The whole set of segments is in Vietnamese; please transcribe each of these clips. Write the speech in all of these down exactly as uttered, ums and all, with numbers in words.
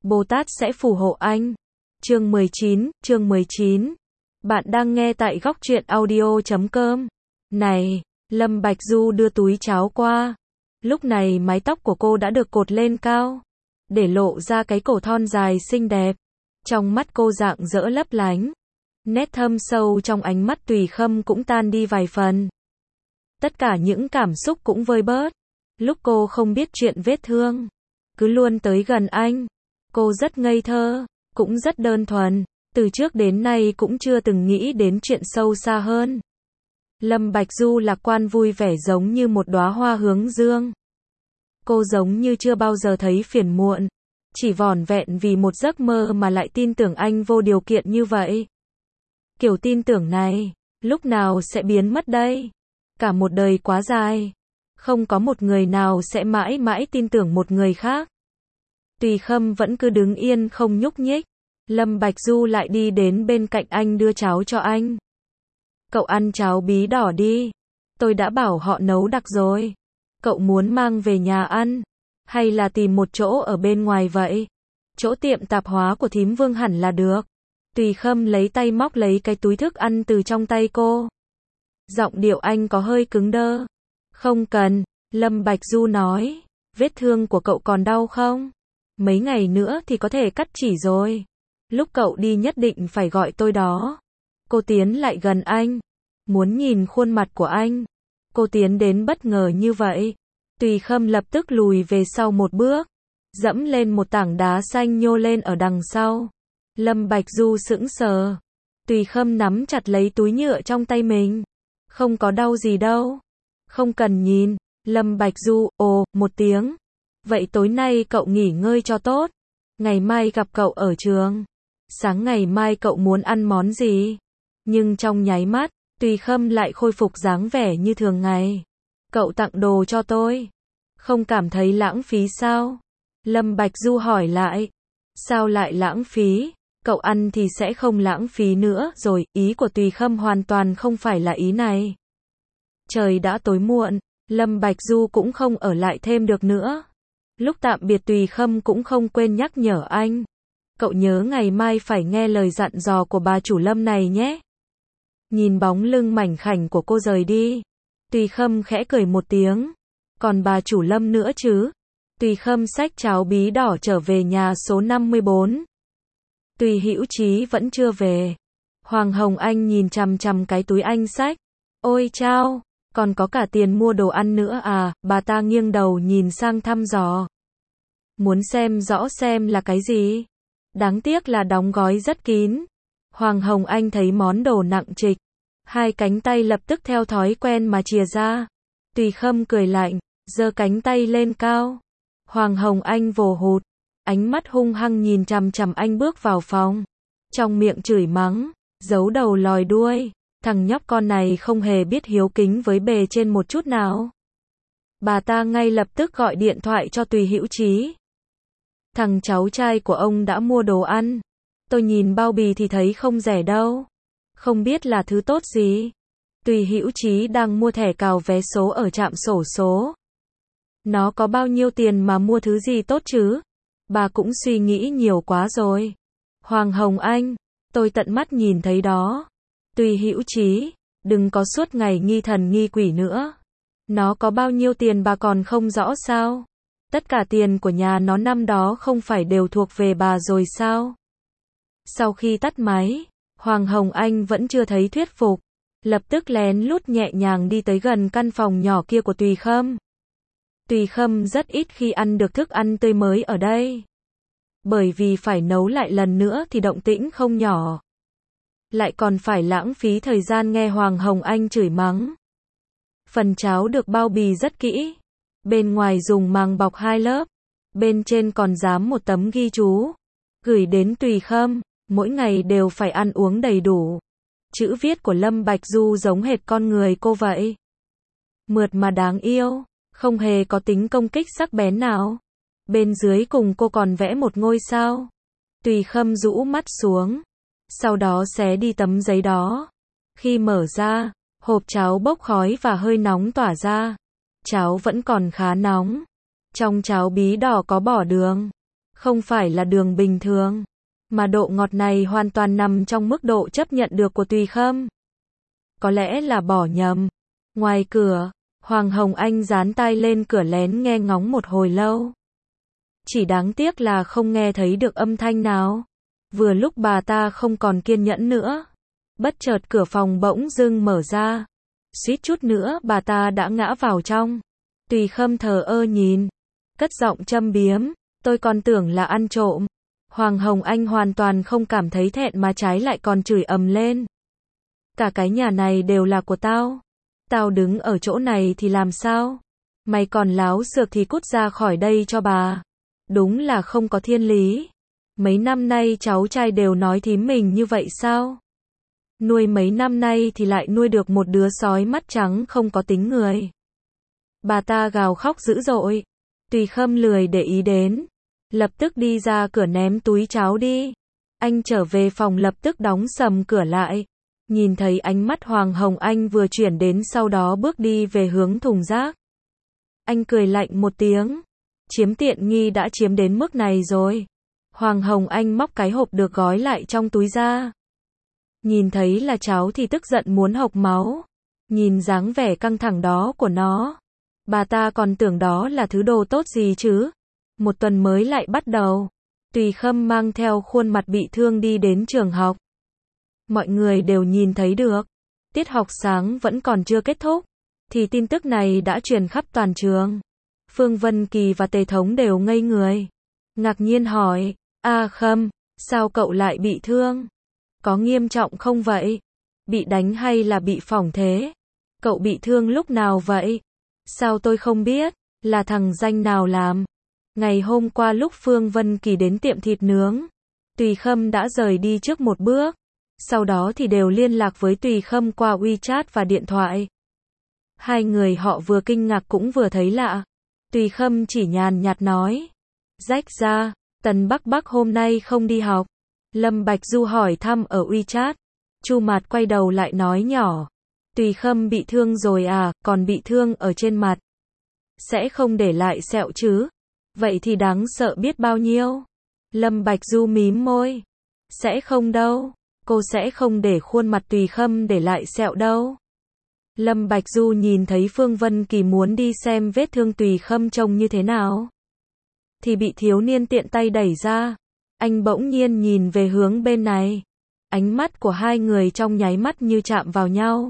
Bồ Tát sẽ phù hộ anh. Chương mười chín, chương mười chín. Bạn đang nghe tại góc truyện audio chấm com. Này, Lâm Bạch Du đưa túi cháo qua. Lúc này mái tóc của cô đã được cột lên cao, để lộ ra cái cổ thon dài xinh đẹp. Trong mắt cô rạng rỡ lấp lánh. Nét thâm sâu trong ánh mắt Tùy Khâm cũng tan đi vài phần. Tất cả những cảm xúc cũng vơi bớt. Lúc cô không biết chuyện vết thương, cứ luôn tới gần anh. Cô rất ngây thơ, cũng rất đơn thuần. Từ trước đến nay cũng chưa từng nghĩ đến chuyện sâu xa hơn. Lâm Bạch Du lạc quan vui vẻ giống như một đóa hoa hướng dương. Cô giống như chưa bao giờ thấy phiền muộn. Chỉ vỏn vẹn vì một giấc mơ mà lại tin tưởng anh vô điều kiện như vậy. Kiểu tin tưởng này, lúc nào sẽ biến mất đây? Cả một đời quá dài. Không có một người nào sẽ mãi mãi tin tưởng một người khác. Tùy Khâm vẫn cứ đứng yên không nhúc nhích. Lâm Bạch Du lại đi đến bên cạnh anh đưa cháo cho anh. Cậu ăn cháo bí đỏ đi. Tôi đã bảo họ nấu đặc rồi. Cậu muốn mang về nhà ăn, hay là tìm một chỗ ở bên ngoài vậy? Chỗ tiệm tạp hóa của thím Vương hẳn là được. Tùy Khâm lấy tay móc lấy cái túi thức ăn từ trong tay cô. Giọng điệu anh có hơi cứng đơ. Không cần, Lâm Bạch Du nói. Vết thương của cậu còn đau không? Mấy ngày nữa thì có thể cắt chỉ rồi. Lúc cậu đi nhất định phải gọi tôi đó. Cô tiến lại gần anh, muốn nhìn khuôn mặt của anh. Cô tiến đến bất ngờ như vậy. Tùy Khâm lập tức lùi về sau một bước, dẫm lên một tảng đá xanh nhô lên ở đằng sau. Lâm Bạch Du sững sờ. Tùy Khâm nắm chặt lấy túi nhựa trong tay mình. Không có đau gì đâu. Không cần nhìn. Lâm Bạch Du, ồ, một tiếng. Vậy tối nay cậu nghỉ ngơi cho tốt. Ngày mai gặp cậu ở trường. Sáng ngày mai cậu muốn ăn món gì? Nhưng trong nháy mắt, Tùy Khâm lại khôi phục dáng vẻ như thường ngày. Cậu tặng đồ cho tôi. Không cảm thấy lãng phí sao? Lâm Bạch Du hỏi lại. Sao lại lãng phí? Cậu ăn thì sẽ không lãng phí nữa rồi. Ý của Tùy Khâm hoàn toàn không phải là ý này. Trời đã tối muộn. Lâm Bạch Du cũng không ở lại thêm được nữa. Lúc tạm biệt Tùy Khâm cũng không quên nhắc nhở anh. Cậu nhớ ngày mai phải nghe lời dặn dò của bà chủ Lâm này nhé. Nhìn bóng lưng mảnh khảnh của cô rời đi, Tùy Khâm khẽ cười một tiếng. Còn bà chủ Lâm nữa chứ? Tùy Khâm xách cháo bí đỏ trở về nhà số năm mươi bốn. Tùy Hữu Chí vẫn chưa về. Hoàng Hồng Anh nhìn chằm chằm cái túi anh xách. Ôi chao, còn có cả tiền mua đồ ăn nữa à? Bà ta nghiêng đầu nhìn sang thăm dò. Muốn xem rõ xem là cái gì? Đáng tiếc là đóng gói rất kín. Hoàng Hồng Anh thấy món đồ nặng trịch, hai cánh tay lập tức theo thói quen mà chìa ra. Tùy Khâm cười lạnh, giơ cánh tay lên cao. Hoàng Hồng Anh vồ hụt, ánh mắt hung hăng nhìn chằm chằm anh bước vào phòng. Trong miệng chửi mắng, giấu đầu lòi đuôi. Thằng nhóc con này không hề biết hiếu kính với bề trên một chút nào. Bà ta ngay lập tức gọi điện thoại cho Tùy Hữu Chí. Thằng cháu trai của ông đã mua đồ ăn. Tôi nhìn bao bì thì thấy không rẻ đâu. Không biết là thứ tốt gì. Tùy Hữu Chí đang mua thẻ cào vé số ở trạm xổ số. Nó có bao nhiêu tiền mà mua thứ gì tốt chứ? Bà cũng suy nghĩ nhiều quá rồi. Hoàng Hồng Anh, tôi tận mắt nhìn thấy đó. Tùy Hữu Chí, đừng có suốt ngày nghi thần nghi quỷ nữa. Nó có bao nhiêu tiền bà còn không rõ sao? Tất cả tiền của nhà nó năm đó không phải đều thuộc về bà rồi sao? Sau khi tắt máy, Hoàng Hồng Anh vẫn chưa thấy thuyết phục. Lập tức lén lút nhẹ nhàng đi tới gần căn phòng nhỏ kia của Tùy Khâm. Tùy Khâm rất ít khi ăn được thức ăn tươi mới ở đây. Bởi vì phải nấu lại lần nữa thì động tĩnh không nhỏ. Lại còn phải lãng phí thời gian nghe Hoàng Hồng Anh chửi mắng. Phần cháo được bao bì rất kỹ. Bên ngoài dùng màng bọc hai lớp. Bên trên còn dám một tấm ghi chú. Gửi đến Tùy Khâm, mỗi ngày đều phải ăn uống đầy đủ. Chữ viết của Lâm Bạch Du giống hệt con người cô vậy. Mượt mà đáng yêu, không hề có tính công kích sắc bén nào. Bên dưới cùng cô còn vẽ một ngôi sao. Tùy Khâm rũ mắt xuống. Sau đó xé đi tấm giấy đó. Khi mở ra, hộp cháo bốc khói và hơi nóng tỏa ra. Cháo vẫn còn khá nóng. Trong cháo bí đỏ có bỏ đường. Không phải là đường bình thường, mà độ ngọt này hoàn toàn nằm trong mức độ chấp nhận được của Tùy Khâm. Có lẽ là bỏ nhầm. Ngoài cửa, Hoàng Hồng Anh dán tai lên cửa lén nghe ngóng một hồi lâu. Chỉ đáng tiếc là không nghe thấy được âm thanh nào. Vừa lúc bà ta không còn kiên nhẫn nữa, bất chợt cửa phòng bỗng dưng mở ra. Suýt chút nữa bà ta đã ngã vào trong. Tùy Khâm thờ ơ nhìn, cất giọng châm biếm, tôi còn tưởng là ăn trộm. Hoàng Hồng Anh hoàn toàn không cảm thấy thẹn mà trái lại còn chửi ầm lên. Cả cái nhà này đều là của tao. Tao đứng ở chỗ này thì làm sao? Mày còn láo xược thì cút ra khỏi đây cho bà. Đúng là không có thiên lý. Mấy năm nay cháu trai đều nói thím mình như vậy sao? Nuôi mấy năm nay thì lại nuôi được một đứa sói mắt trắng không có tính người. Bà ta gào khóc dữ dội. Tùy Khâm lười để ý đến. Lập tức đi ra cửa ném túi cháo đi. Anh trở về phòng lập tức đóng sầm cửa lại. Nhìn thấy ánh mắt Hoàng Hồng Anh vừa chuyển đến sau đó bước đi về hướng thùng rác. Anh cười lạnh một tiếng. Chiếm tiện nghi đã chiếm đến mức này rồi. Hoàng Hồng Anh móc cái hộp được gói lại trong túi ra. Nhìn thấy là cháu thì tức giận muốn hộc máu. Nhìn dáng vẻ căng thẳng đó của nó. Bà ta còn tưởng đó là thứ đồ tốt gì chứ. Một tuần mới lại bắt đầu. Tùy Khâm mang theo khuôn mặt bị thương đi đến trường học. Mọi người đều nhìn thấy được. Tiết học sáng vẫn còn chưa kết thúc. Thì tin tức này đã truyền khắp toàn trường. Phương Vân Kỳ và Tề Thống đều ngây người. Ngạc nhiên hỏi, A Khâm, sao cậu lại bị thương? Có nghiêm trọng không vậy? Bị đánh hay là bị phỏng thế? Cậu bị thương lúc nào vậy? Sao tôi không biết? Là thằng danh nào làm? Ngày hôm qua lúc Phương Vân Kỳ đến tiệm thịt nướng, Tùy Khâm đã rời đi trước một bước. Sau đó thì đều liên lạc với Tùy Khâm qua WeChat và điện thoại. Hai người họ vừa kinh ngạc cũng vừa thấy lạ. Tùy Khâm chỉ nhàn nhạt nói. Rách ra, Tần Bắc Bắc hôm nay không đi học. Lâm Bạch Du hỏi thăm ở WeChat. Chu Mạt quay đầu lại nói nhỏ. Tùy Khâm bị thương rồi à, còn bị thương ở trên mặt. Sẽ không để lại sẹo chứ? Vậy thì đáng sợ biết bao nhiêu. Lâm Bạch Du mím môi. Sẽ không đâu. Cô sẽ không để khuôn mặt Tùy Khâm để lại sẹo đâu. Lâm Bạch Du nhìn thấy Phương Vân Kỳ muốn đi xem vết thương Tùy Khâm trông như thế nào. Thì bị thiếu niên tiện tay đẩy ra. Anh bỗng nhiên nhìn về hướng bên này. Ánh mắt của hai người trong nháy mắt như chạm vào nhau.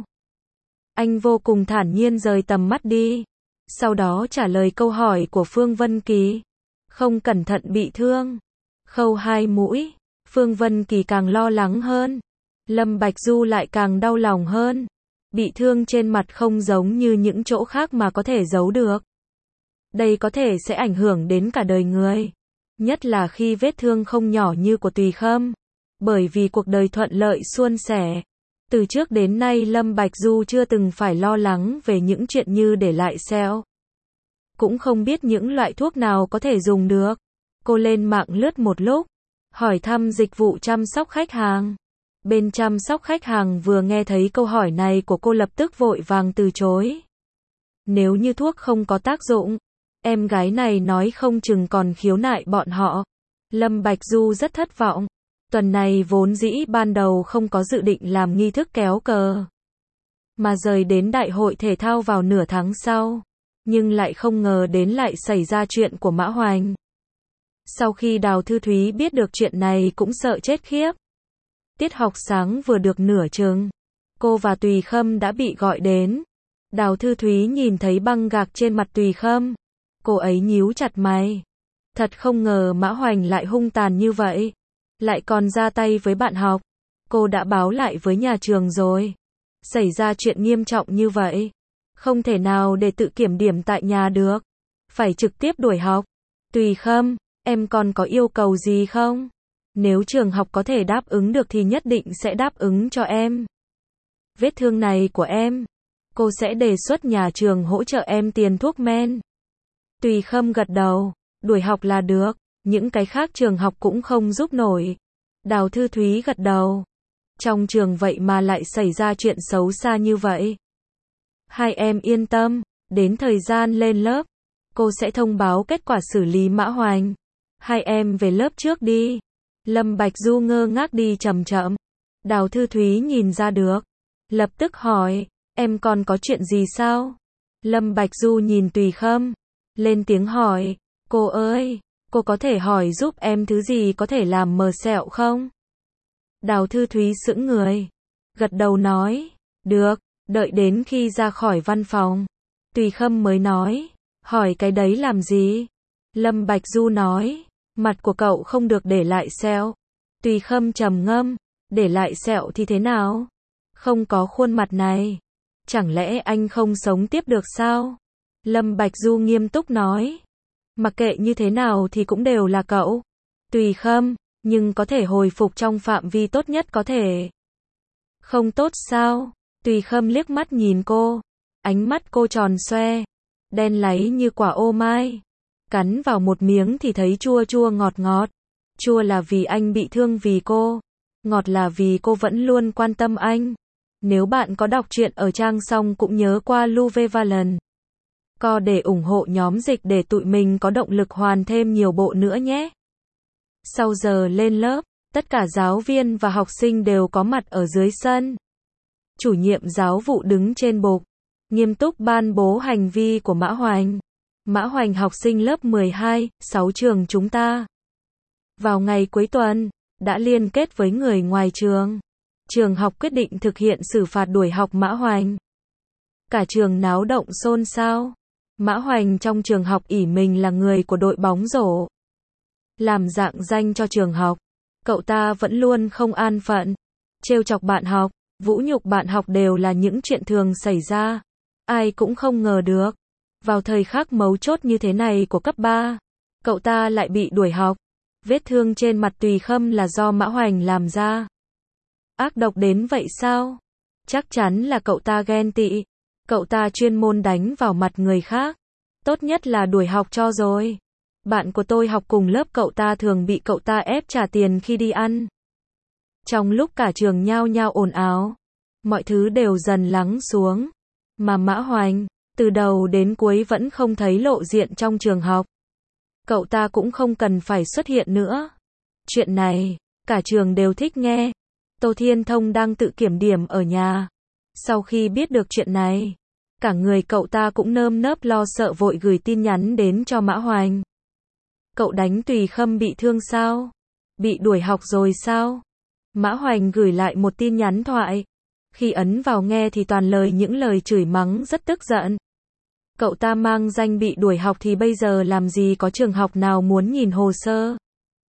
Anh vô cùng thản nhiên rời tầm mắt đi. Sau đó trả lời câu hỏi của Phương Vân Kỳ. Không cẩn thận bị thương. Khâu hai mũi. Phương Vân Kỳ càng lo lắng hơn. Lâm Bạch Du lại càng đau lòng hơn. Bị thương trên mặt không giống như những chỗ khác mà có thể giấu được. Đây có thể sẽ ảnh hưởng đến cả đời người. Nhất là khi vết thương không nhỏ như của Tùy Khâm. Bởi vì cuộc đời thuận lợi suôn sẻ. Từ trước đến nay Lâm Bạch Du chưa từng phải lo lắng về những chuyện như để lại sẹo. Cũng không biết những loại thuốc nào có thể dùng được. Cô lên mạng lướt một lúc. Hỏi thăm dịch vụ chăm sóc khách hàng. Bên chăm sóc khách hàng vừa nghe thấy câu hỏi này của cô lập tức vội vàng từ chối. Nếu như thuốc không có tác dụng, em gái này nói không chừng còn khiếu nại bọn họ. Lâm Bạch Du rất thất vọng. Tuần này vốn dĩ ban đầu không có dự định làm nghi thức kéo cờ. Mà rời đến đại hội thể thao vào nửa tháng sau. Nhưng lại không ngờ đến lại xảy ra chuyện của Mã Hoành. Sau khi Đào Thư Thúy biết được chuyện này cũng sợ chết khiếp. Tiết học sáng vừa được nửa chừng. Cô và Tùy Khâm đã bị gọi đến. Đào Thư Thúy nhìn thấy băng gạc trên mặt Tùy Khâm. Cô ấy nhíu chặt mày. Thật không ngờ Mã Hoành lại hung tàn như vậy. Lại còn ra tay với bạn học. Cô đã báo lại với nhà trường rồi. Xảy ra chuyện nghiêm trọng như vậy. Không thể nào để tự kiểm điểm tại nhà được. Phải trực tiếp đuổi học. Tùy Khâm, em còn có yêu cầu gì không? Nếu trường học có thể đáp ứng được thì nhất định sẽ đáp ứng cho em. Vết thương này của em, cô sẽ đề xuất nhà trường hỗ trợ em tiền thuốc men. Tùy Khâm gật đầu, đuổi học là được, những cái khác trường học cũng không giúp nổi. Đào Thư Thúy gật đầu. Trong trường vậy mà lại xảy ra chuyện xấu xa như vậy. Hai em yên tâm, đến thời gian lên lớp, cô sẽ thông báo kết quả xử lý Mã Hoành. Hai em về lớp trước đi. Lâm Bạch Du ngơ ngác đi chậm chậm. Đào Thư Thúy nhìn ra được. Lập tức hỏi, em còn có chuyện gì sao? Lâm Bạch Du nhìn Tùy Khâm. Lên tiếng hỏi, cô ơi, cô có thể hỏi giúp em thứ gì có thể làm mờ sẹo không? Đào Thư Thúy sững người. Gật đầu nói, được, đợi đến khi ra khỏi văn phòng. Tùy Khâm mới nói, hỏi cái đấy làm gì? Lâm Bạch Du nói, mặt của cậu không được để lại sẹo. Tùy Khâm trầm ngâm, để lại sẹo thì thế nào? Không có khuôn mặt này. Chẳng lẽ anh không sống tiếp được sao? Lâm Bạch Du nghiêm túc nói, mặc kệ như thế nào thì cũng đều là cậu. Tùy Khâm, nhưng có thể hồi phục trong phạm vi tốt nhất có thể. Không tốt sao? Tùy Khâm liếc mắt nhìn cô. Ánh mắt cô tròn xoe, đen láy như quả ô mai. Cắn vào một miếng thì thấy chua chua ngọt ngọt. Chua là vì anh bị thương vì cô. Ngọt là vì cô vẫn luôn quan tâm anh. Nếu bạn có đọc truyện ở trang xong cũng nhớ qua Luvevalent Co để ủng hộ nhóm dịch để tụi mình có động lực hoàn thêm nhiều bộ nữa nhé. Sau giờ lên lớp, tất cả giáo viên và học sinh đều có mặt ở dưới sân. Chủ nhiệm giáo vụ đứng trên bục, nghiêm túc ban bố hành vi của Mã Hoành. Mã Hoành học sinh lớp mười hai, sáu trường chúng ta. Vào ngày cuối tuần, đã liên kết với người ngoài trường. Trường học quyết định thực hiện xử phạt đuổi học Mã Hoành. Cả trường náo động xôn xao. Mã Hoành trong trường học ỷ mình là người của đội bóng rổ. Làm rạng danh cho trường học. Cậu ta vẫn luôn không an phận. Trêu chọc bạn học, vũ nhục bạn học đều là những chuyện thường xảy ra. Ai cũng không ngờ được. Vào thời khắc mấu chốt như thế này của cấp ba, cậu ta lại bị đuổi học. Vết thương trên mặt Tùy Khâm là do Mã Hoành làm ra. Ác độc đến vậy sao? Chắc chắn là cậu ta ghen tị. Cậu ta chuyên môn đánh vào mặt người khác. Tốt nhất là đuổi học cho rồi. Bạn của tôi học cùng lớp cậu ta thường bị cậu ta ép trả tiền khi đi ăn. Trong lúc cả trường nhao nhao ồn ào, mọi thứ đều dần lắng xuống. Mà Mã Hoành, từ đầu đến cuối vẫn không thấy lộ diện trong trường học. Cậu ta cũng không cần phải xuất hiện nữa. Chuyện này, cả trường đều thích nghe. Tô Thiên Thông đang tự kiểm điểm ở nhà. Sau khi biết được chuyện này, cả người cậu ta cũng nơm nớp lo sợ vội gửi tin nhắn đến cho Mã Hoành. Cậu đánh Tùy Khâm bị thương sao? Bị đuổi học rồi sao? Mã Hoành gửi lại một tin nhắn thoại. Khi ấn vào nghe thì toàn lời những lời chửi mắng rất tức giận. Cậu ta mang danh bị đuổi học thì bây giờ làm gì có trường học nào muốn nhìn hồ sơ.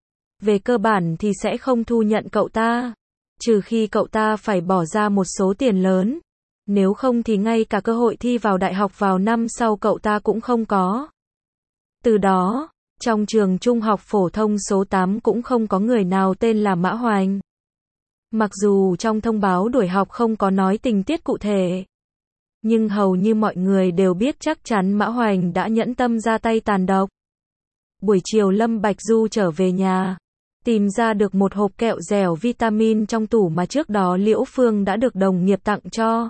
Về cơ bản thì sẽ không thu nhận cậu ta. Trừ khi cậu ta phải bỏ ra một số tiền lớn. Nếu không thì ngay cả cơ hội thi vào đại học vào năm sau cậu ta cũng không có. Từ đó, trong trường trung học phổ thông số tám cũng không có người nào tên là Mã Hoành. Mặc dù trong thông báo đuổi học không có nói tình tiết cụ thể, nhưng hầu như mọi người đều biết chắc chắn Mã Hoành đã nhẫn tâm ra tay tàn độc. Buổi chiều Lâm Bạch Du trở về nhà, tìm ra được một hộp kẹo dẻo vitamin trong tủ mà trước đó Liễu Phương đã được đồng nghiệp tặng cho.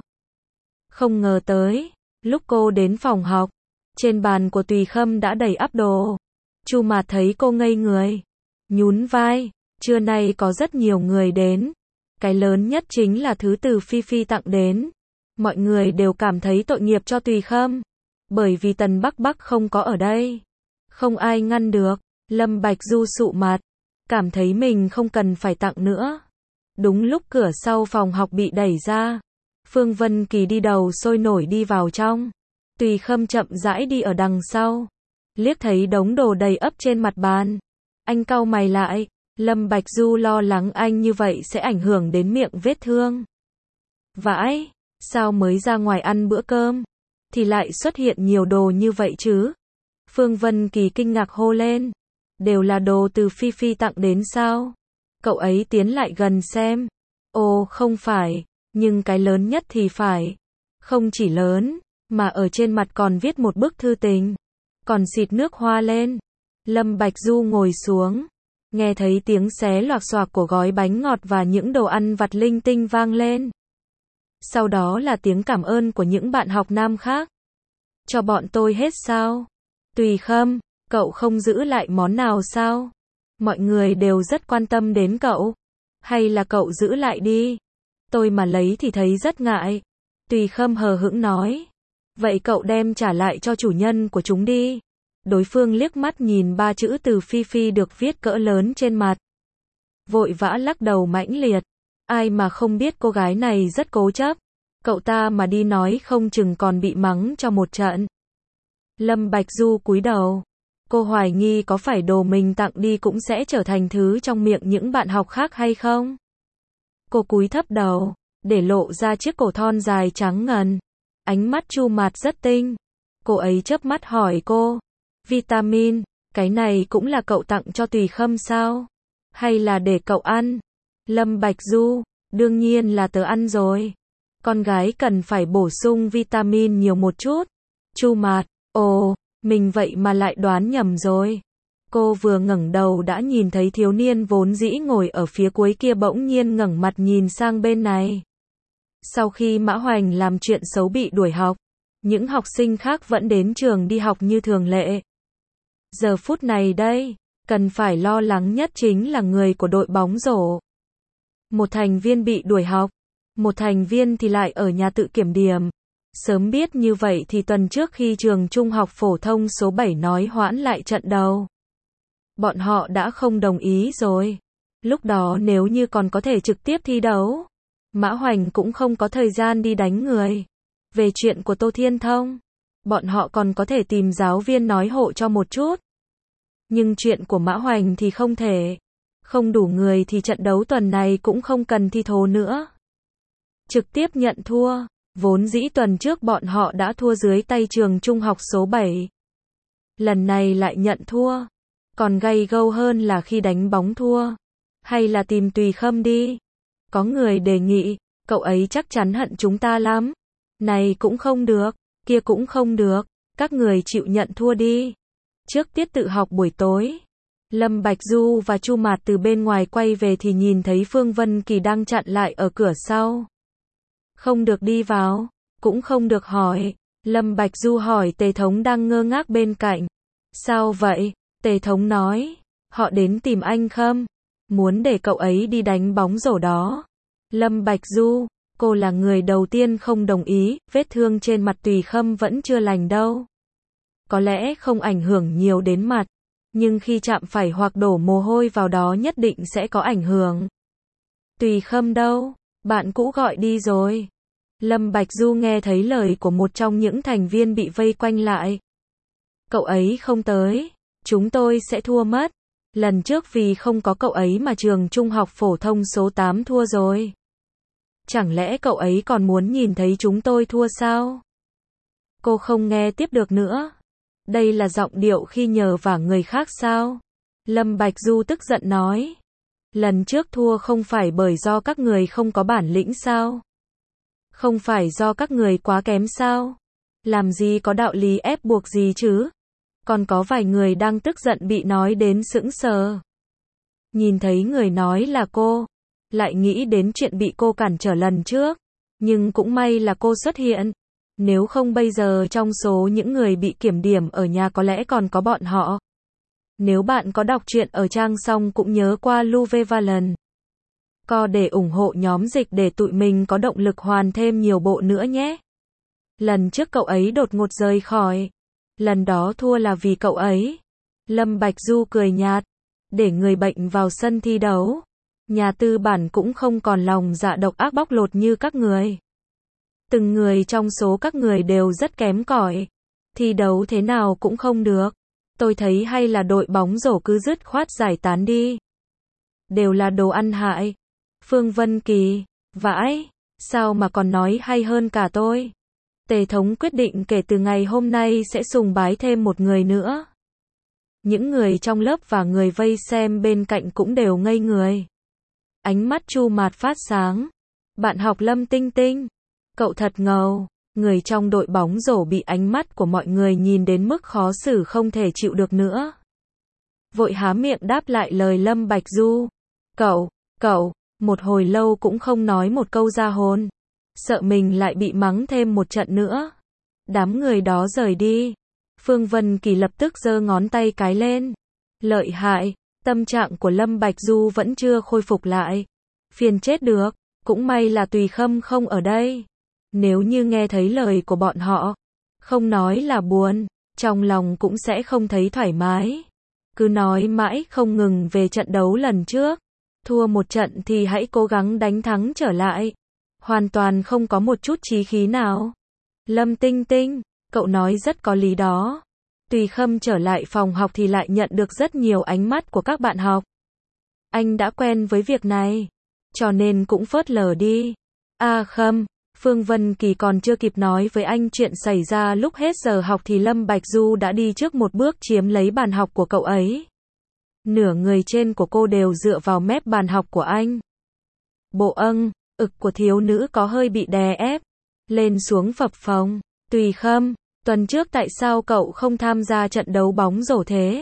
Không ngờ tới, lúc cô đến phòng học, trên bàn của Tùy Khâm đã đầy ắp đồ. Chu Mạt thấy cô ngây người, nhún vai, trưa nay có rất nhiều người đến. Cái lớn nhất chính là thứ từ Phi Phi tặng đến. Mọi người đều cảm thấy tội nghiệp cho Tùy Khâm, bởi vì Tần Bắc Bắc không có ở đây. Không ai ngăn được. Lâm Bạch Du sụ mặt, cảm thấy mình không cần phải tặng nữa. Đúng lúc cửa sau phòng học bị đẩy ra, Phương Vân Kỳ đi đầu sôi nổi đi vào trong. Tùy Khâm chậm rãi đi ở đằng sau, liếc thấy đống đồ đầy ắp trên mặt bàn. Anh cau mày lại, Lâm Bạch Du lo lắng anh như vậy sẽ ảnh hưởng đến miệng vết thương. Vãi, sao mới ra ngoài ăn bữa cơm thì lại xuất hiện nhiều đồ như vậy chứ? Phương Vân Kỳ kinh ngạc hô lên, đều là đồ từ Phi Phi tặng đến sao? Cậu ấy tiến lại gần xem. Ồ, không phải, nhưng cái lớn nhất thì phải. Không chỉ lớn, mà ở trên mặt còn viết một bức thư tình, còn xịt nước hoa lên. Lâm Bạch Du ngồi xuống, nghe thấy tiếng xé loạc xoạc của gói bánh ngọt và những đồ ăn vặt linh tinh vang lên. Sau đó là tiếng cảm ơn của những bạn học nam khác. Cho bọn tôi hết sao? Tùy Khâm, Cậu không giữ lại món nào sao? Mọi người đều rất quan tâm đến cậu. Hay là cậu giữ lại đi? Tôi mà lấy thì thấy rất ngại. Tùy Khâm hờ hững nói. Vậy cậu đem trả lại cho chủ nhân của chúng đi. Đối phương liếc mắt nhìn ba chữ từ Phi Phi được viết cỡ lớn trên mặt. Vội vã lắc đầu mãnh liệt. Ai mà không biết cô gái này rất cố chấp. Cậu ta mà đi nói không chừng còn bị mắng cho một trận. Lâm Bạch Du cúi đầu. Cô hoài nghi có phải đồ mình tặng đi cũng sẽ trở thành thứ trong miệng những bạn học khác hay không? Cô cúi thấp đầu, để lộ ra chiếc cổ thon dài trắng ngần. Ánh mắt Chu Mạt rất tinh. Cô ấy chớp mắt hỏi cô. Vitamin, cái này cũng là cậu tặng cho Tùy Khâm sao? Hay là để cậu ăn? Lâm Bạch Du, đương nhiên là tớ ăn rồi. Con gái cần phải bổ sung vitamin nhiều một chút. Chu Mạt, ồ, mình vậy mà lại đoán nhầm rồi. Cô vừa ngẩng đầu đã nhìn thấy thiếu niên vốn dĩ ngồi ở phía cuối kia bỗng nhiên ngẩng mặt nhìn sang bên này. Sau khi Mã Hoành làm chuyện xấu bị đuổi học, những học sinh khác vẫn đến trường đi học như thường lệ. Giờ phút này đây, cần phải lo lắng nhất chính là người của đội bóng rổ. Một thành viên bị đuổi học, một thành viên thì lại ở nhà tự kiểm điểm. Sớm biết như vậy thì tuần trước khi trường trung học phổ thông số bảy nói hoãn lại trận đấu, bọn họ đã không đồng ý rồi. Lúc đó nếu như còn có thể trực tiếp thi đấu, Mã Hoành cũng không có thời gian đi đánh người. Về chuyện của Tô Thiên Thông, bọn họ còn có thể tìm giáo viên nói hộ cho một chút. Nhưng chuyện của Mã Hoành thì không thể. Không đủ người thì trận đấu tuần này cũng không cần thi thố nữa. Trực tiếp nhận thua. Vốn dĩ tuần trước bọn họ đã thua dưới tay trường trung học số bảy. Lần này lại nhận thua. Còn gay gâu hơn là khi đánh bóng thua. Hay là tìm Tùy Khâm đi. Có người đề nghị, cậu ấy chắc chắn hận chúng ta lắm. Này cũng không được, kia cũng không được. Các người chịu nhận thua đi. Trước tiết tự học buổi tối, Lâm Bạch Du và Chu Mạt từ bên ngoài quay về thì nhìn thấy Phương Vân Kỳ đang chặn lại ở cửa sau. Không được đi vào, cũng không được hỏi. Lâm Bạch Du hỏi Tề Thống đang ngơ ngác bên cạnh. Sao vậy? Tề Thống nói, họ đến tìm anh Khâm, muốn để cậu ấy đi đánh bóng rổ đó. Lâm Bạch Du, cô là người đầu tiên không đồng ý, vết thương trên mặt Tùy Khâm vẫn chưa lành đâu. Có lẽ không ảnh hưởng nhiều đến mặt, nhưng khi chạm phải hoặc đổ mồ hôi vào đó nhất định sẽ có ảnh hưởng. Tùy Khâm đâu? Bạn cũ gọi đi rồi. Lâm Bạch Du nghe thấy lời của một trong những thành viên bị vây quanh lại. Cậu ấy không tới, chúng tôi sẽ thua mất. Lần trước vì không có cậu ấy mà trường trung học phổ thông số tám thua rồi. Chẳng lẽ cậu ấy còn muốn nhìn thấy chúng tôi thua sao? Cô không nghe tiếp được nữa. Đây là giọng điệu khi nhờ vả người khác sao? Lâm Bạch Du tức giận nói. Lần trước thua không phải bởi do các người không có bản lĩnh sao? Không phải do các người quá kém sao? Làm gì có đạo lý ép buộc gì chứ? Còn có vài người đang tức giận bị nói đến sững sờ. Nhìn thấy người nói là cô, lại nghĩ đến chuyện bị cô cản trở lần trước. Nhưng cũng may là cô xuất hiện. Nếu không bây giờ trong số những người bị kiểm điểm ở nhà có lẽ còn có bọn họ. Nếu bạn có đọc truyện ở trang xong cũng nhớ qua Luvevalent Co để ủng hộ nhóm dịch để tụi mình có động lực hoàn thêm nhiều bộ nữa nhé. Lần trước cậu ấy đột ngột rời khỏi. Lần đó thua là vì cậu ấy. Lâm Bạch Du cười nhạt. Để người bệnh vào sân thi đấu. Nhà tư bản cũng không còn lòng dạ độc ác bóc lột như các người. Từng người trong số các người đều rất kém cỏi. Thi đấu thế nào cũng không được. Tôi thấy hay là đội bóng rổ cứ dứt khoát giải tán đi. Đều là đồ ăn hại. Phương Vân Kỳ, vãi, sao mà còn nói hay hơn cả tôi. Tề Thống quyết định kể từ ngày hôm nay sẽ sùng bái thêm một người nữa. Những người trong lớp và người vây xem bên cạnh cũng đều ngây người. Ánh mắt Chu Mạt phát sáng. Bạn học Lâm Tinh Tinh, cậu thật ngầu. Người trong đội bóng rổ bị ánh mắt của mọi người nhìn đến mức khó xử không thể chịu được nữa. Vội há miệng đáp lại lời Lâm Bạch Du. Cậu, cậu, một hồi lâu cũng không nói một câu ra hồn. Sợ mình lại bị mắng thêm một trận nữa. Đám người đó rời đi. Phương Vân Kỳ lập tức giơ ngón tay cái lên. Lợi hại, tâm trạng của Lâm Bạch Du vẫn chưa khôi phục lại. Phiền chết được, cũng may là Tùy Khâm không ở đây. Nếu như nghe thấy lời của bọn họ, không nói là buồn, trong lòng cũng sẽ không thấy thoải mái. Cứ nói mãi không ngừng về trận đấu lần trước. Thua một trận thì hãy cố gắng đánh thắng trở lại. Hoàn toàn không có một chút chí khí nào. Lâm Tinh Tinh, cậu nói rất có lý đó. Tùy Khâm trở lại phòng học thì lại nhận được rất nhiều ánh mắt của các bạn học. Anh đã quen với việc này, cho nên cũng phớt lờ đi. A Khâm, Phương Vân Kỳ còn chưa kịp nói với anh chuyện xảy ra lúc hết giờ học thì Lâm Bạch Du đã đi trước một bước chiếm lấy bàn học của cậu ấy. Nửa người trên của cô đều dựa vào mép bàn học của anh. Bộ âng, ực của thiếu nữ có hơi bị đè ép, lên xuống phập phồng. Tùy Khâm, tuần trước tại sao cậu không tham gia trận đấu bóng rổ thế?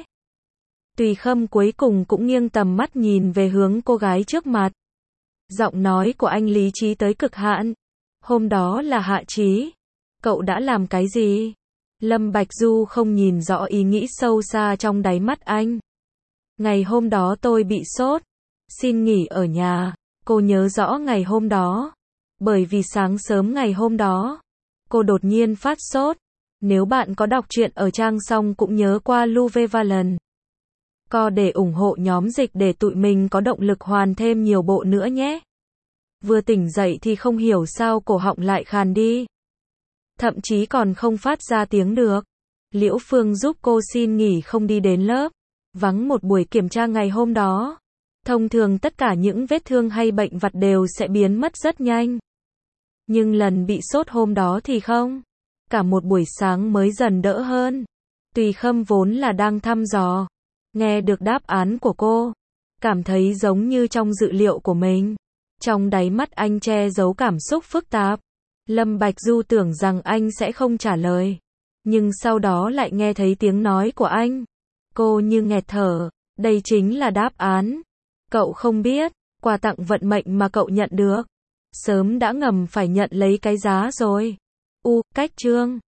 Tùy Khâm cuối cùng cũng nghiêng tầm mắt nhìn về hướng cô gái trước mặt. Giọng nói của anh lý trí tới cực hạn. Hôm đó là hạ trí. Cậu đã làm cái gì? Lâm Bạch Du không nhìn rõ ý nghĩ sâu xa trong đáy mắt anh. Ngày hôm đó tôi bị sốt. Xin nghỉ ở nhà. Cô nhớ rõ ngày hôm đó. Bởi vì sáng sớm ngày hôm đó, cô đột nhiên phát sốt. Nếu bạn có đọc truyện ở trang xong cũng nhớ qua Luvevalent. Co để ủng hộ nhóm dịch để tụi mình có động lực hoàn thêm nhiều bộ nữa nhé. Vừa tỉnh dậy thì không hiểu sao cổ họng lại khàn đi. Thậm chí còn không phát ra tiếng được. Liễu Phương giúp cô xin nghỉ không đi đến lớp. Vắng một buổi kiểm tra ngày hôm đó. Thông thường tất cả những vết thương hay bệnh vặt đều sẽ biến mất rất nhanh. Nhưng lần bị sốt hôm đó thì không. Cả một buổi sáng mới dần đỡ hơn. Tùy Khâm vốn là đang thăm dò. Nghe được đáp án của cô. Cảm thấy giống như trong dự liệu của mình. Trong đáy mắt anh che giấu cảm xúc phức tạp. Lâm Bạch Du tưởng rằng anh sẽ không trả lời. Nhưng sau đó lại nghe thấy tiếng nói của anh. Cô như nghẹt thở. Đây chính là đáp án. Cậu không biết, quà tặng vận mệnh mà cậu nhận được. Sớm đã ngầm phải nhận lấy cái giá rồi. U, cách chương.